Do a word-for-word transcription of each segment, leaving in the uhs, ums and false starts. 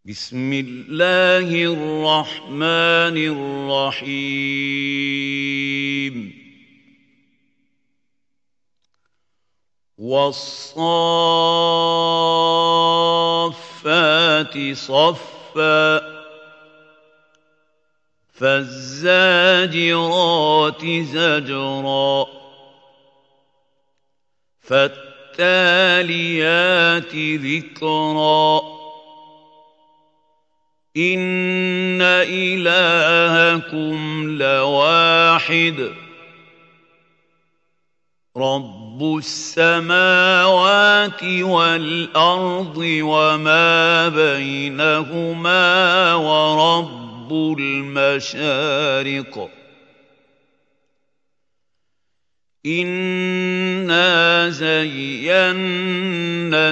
بسم الله الرحمن الرحيم والصافات صفا فالزاجرات زجرا فالتاليات ذكرا إن إلهكم لواحد رب السماوات والأرض وما بينهما ورب المشارق إنا زينا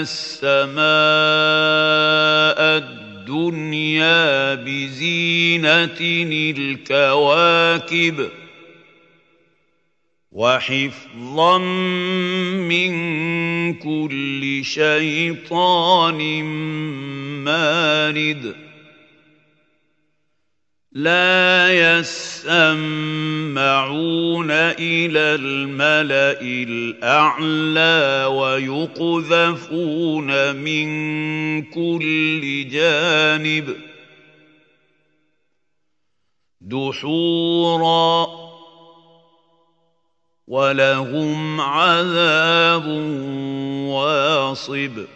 السماء الدنيا بزينة الكواكب وحفظا من كل شيطان مارد لا يسمعون إلى الملأ الأعلى ويقذفون من كل جانب دحورا ولهم عذاب واصب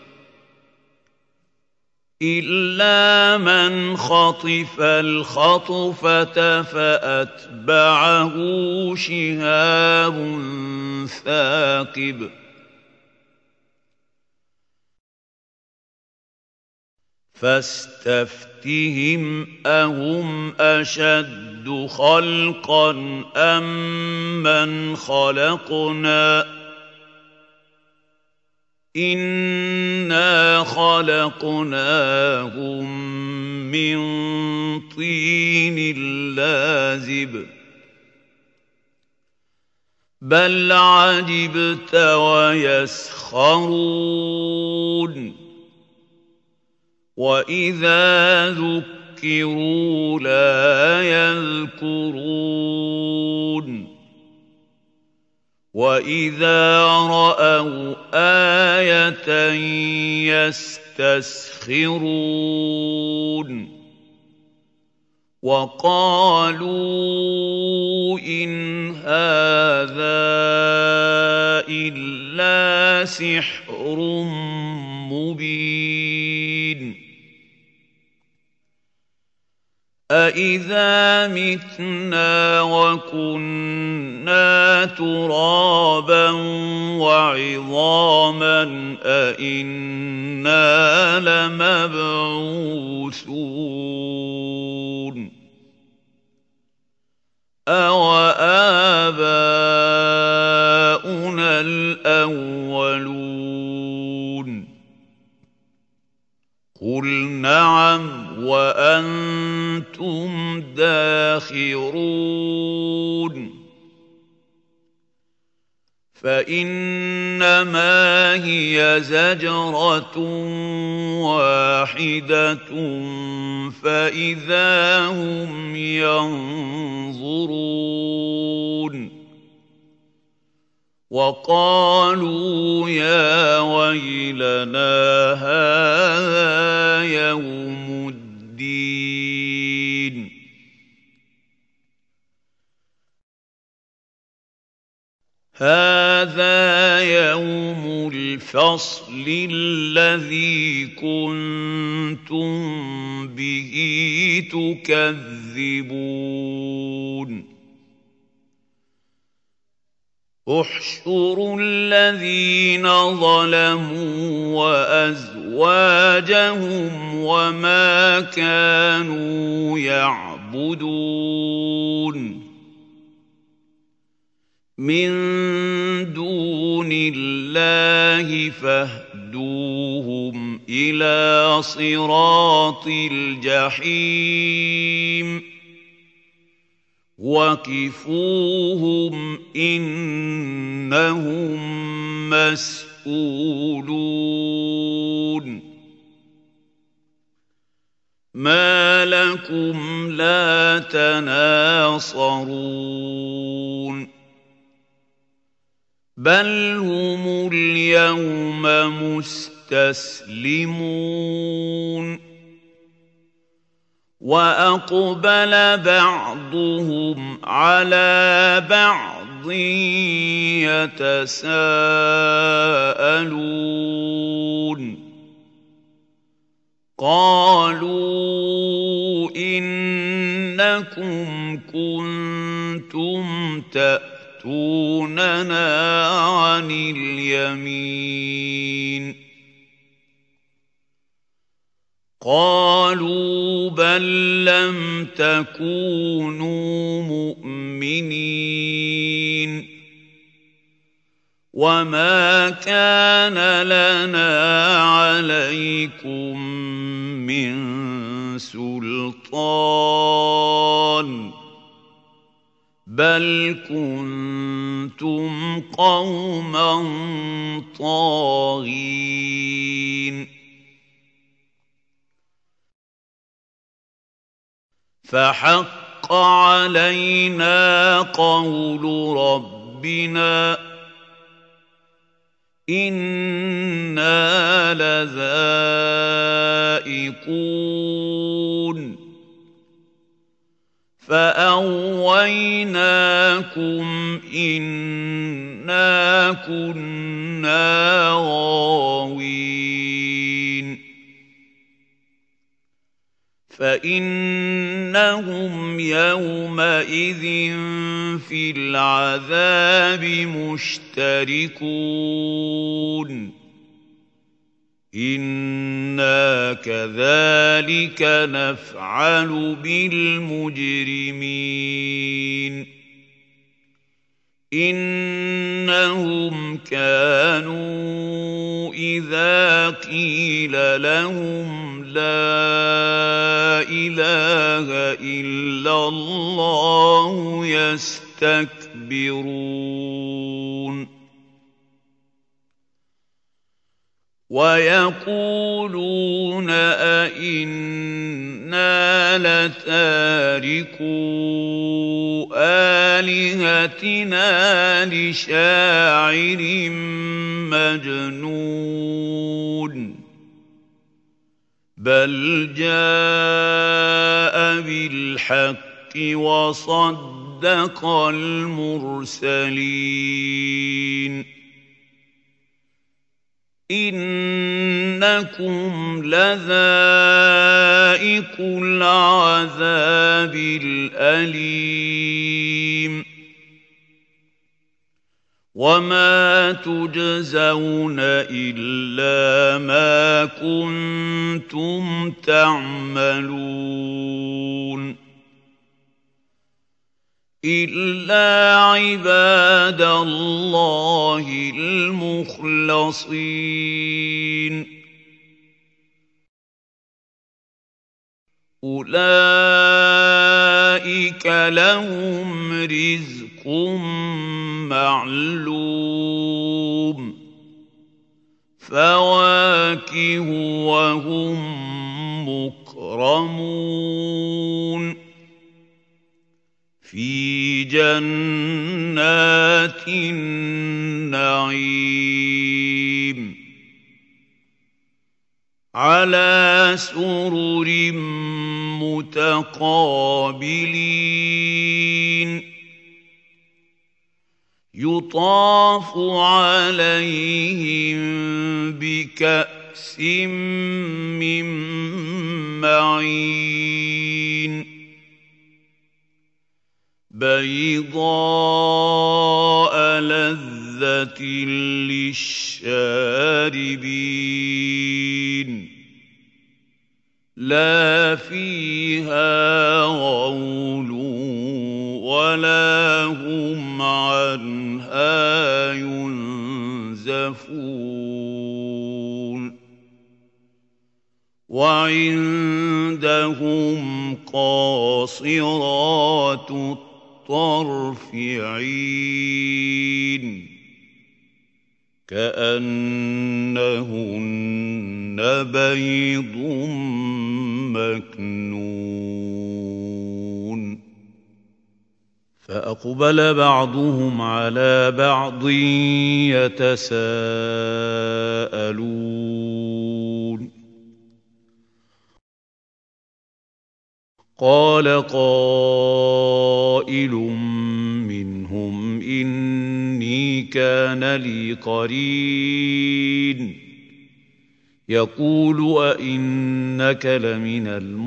إلا من خطف الخطفة فأتبعه شهاب ثاقب فاستفتهم أهم أشد خلقا أم من خلقنا إنا خلقناهم من طين لازب بل عجبت ويسخرون وإذا ذكروا لا يذكرون وإذا رأوا آية يستسخرون وقالوا إن هذا إلا سحر مبين أَإِذَا مِتْنَا وَكُنَّا تُرَابًا وَعِظَامًا أَإِنَّا لَمَبْعُوثُونَ أَوَآبَاؤُنَا الْأَوَّلُونَ قُلْ نَعَمْ وَأَنْتُمْ دَاخِرُونَ فَإِنَّمَا هِيَ زَجْرَةٌ وَاحِدَةٌ فَإِذَا هُمْ يَنظُرُونَ وَقَالُوا يَا وَيْلَنَا هَٰذَا يَوْمُ الدِّينِ هَٰذَا يَوْمُ الْفَصْلِ الَّذِي كُنتُم بِهِ تُكَذِّبُونَ احشروا الذين ظلموا وأزواجهم وما كانوا يعبدون من دون الله فاهدوهم إلى صراط الجحيم وقفوهم إنهم مسؤولون ما لكم لا تناصرون بل هم اليوم مستسلمون وأقبل بعضهم على بعض يتساءلون قالوا إنكم كنتم تأتوننا عن اليمين قالوا بل لم تكونوا مؤمنين وما كان لنا عليكم من سلطان بل كنتم قوما طاغين فحق علينا قول ربنا إنا لذائقون فأغويناكم إنا كنا غاوين فإنهم يومئذ في العذاب مشتركون إنا كذلك نفعل بالمجرمين إنهم كانوا إذا قيل لهم لا إله إلا الله يستكبرون ويقولون أئنا لتاركو آلهتنا لشاعر مجنون بل جاء بالحق وصدق المرسلين إنكم لذائق العذاب الأليم وما تجزون إلا ما كنتم تعملون إلا عباد الله المخلصين أولئك لهم رزق معلوم فواكه وهم مكرمون في جنات النعيم على سرر متقابلين يطاف عليهم بكأس من معين بيضاء لذة للشاربين لا فيها غول ولا هم عنها ينزفون وعندهم قاصرات الطرف عين كأنهن بيض مكنون فأقبل بعضهم على بعض يتساءلون قال قائل منهم إني كان لي قرين يقول أئنك لمن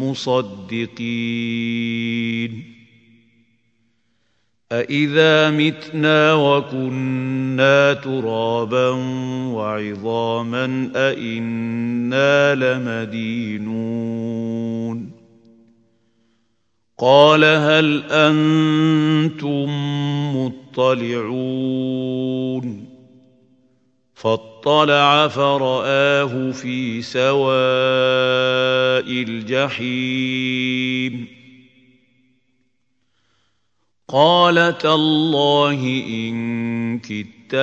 المصدقين أإذا متنا وكنا ترابا وعظاما أإنا لمدينون قال هل أنتم مطلعون فاطلع فرآه في سواء الجحيم قال تالله إن كدت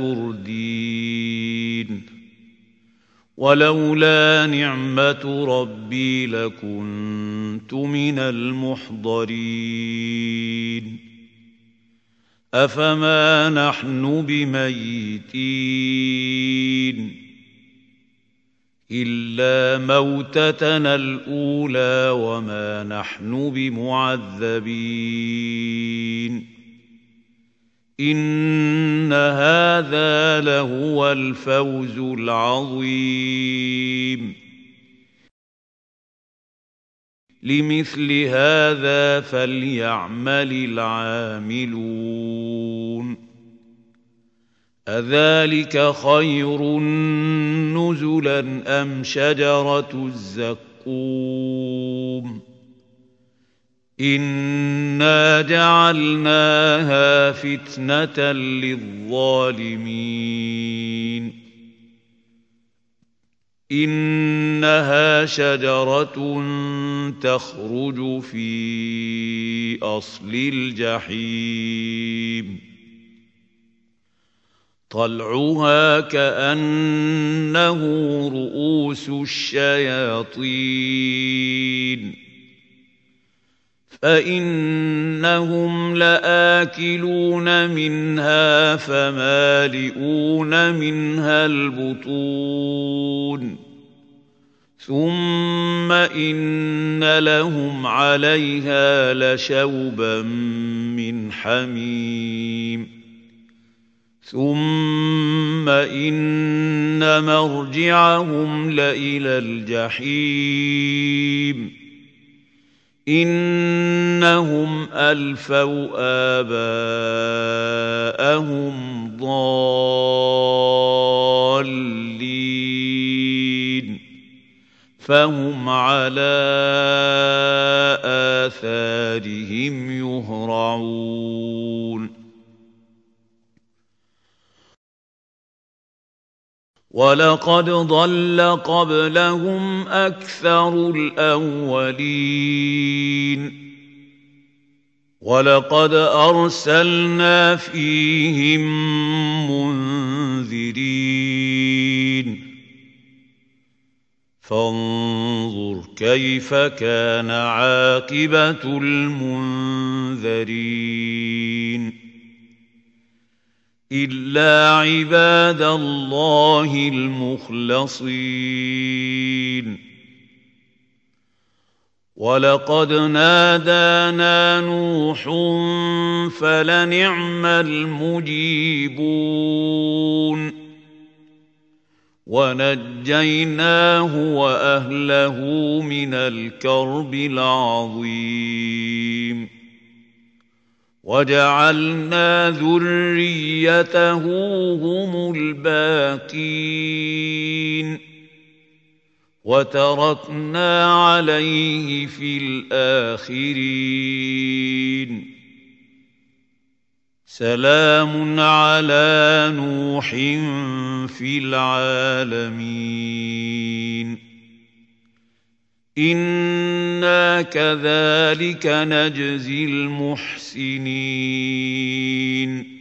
لتردين ولولا نعمة ربي لكنت من المحضرين أفما نحن بميتين إلا موتتنا الأولى وما نحن بمعذبين إن هذا لهو الفوز العظيم لمثل هذا فليعمل العاملون أذلك خير نزلا أم شجرة الزقوم إنا جعلناها فتنة للظالمين إنها شجرة تخرج في أصل الجحيم طلعها كأنه رؤوس الشياطين فإنهم لآكلون منها فمالئون منها البطون ثم إن لهم عليها لشوبا من حميم ثم إن مرجعهم لإلى الجحيم إنهم ألفوا آباءهم ضالين فهم على آثارهم يهرعون ولقد ضل قبلهم أكثر الأولين ولقد أرسلنا فيهم منذرين فانظر كيف كان عاقبة المنذرين إلا عباد الله المخلصين ولقد نادانا نوح فلنعم المجيبون ونجيناه وأهله من الكرب العظيم وجعلنا ذريته هم الباقين وتركنا عليه في الآخرين سلام على نوح في العالمين إنا كذلك نجزي المحسنين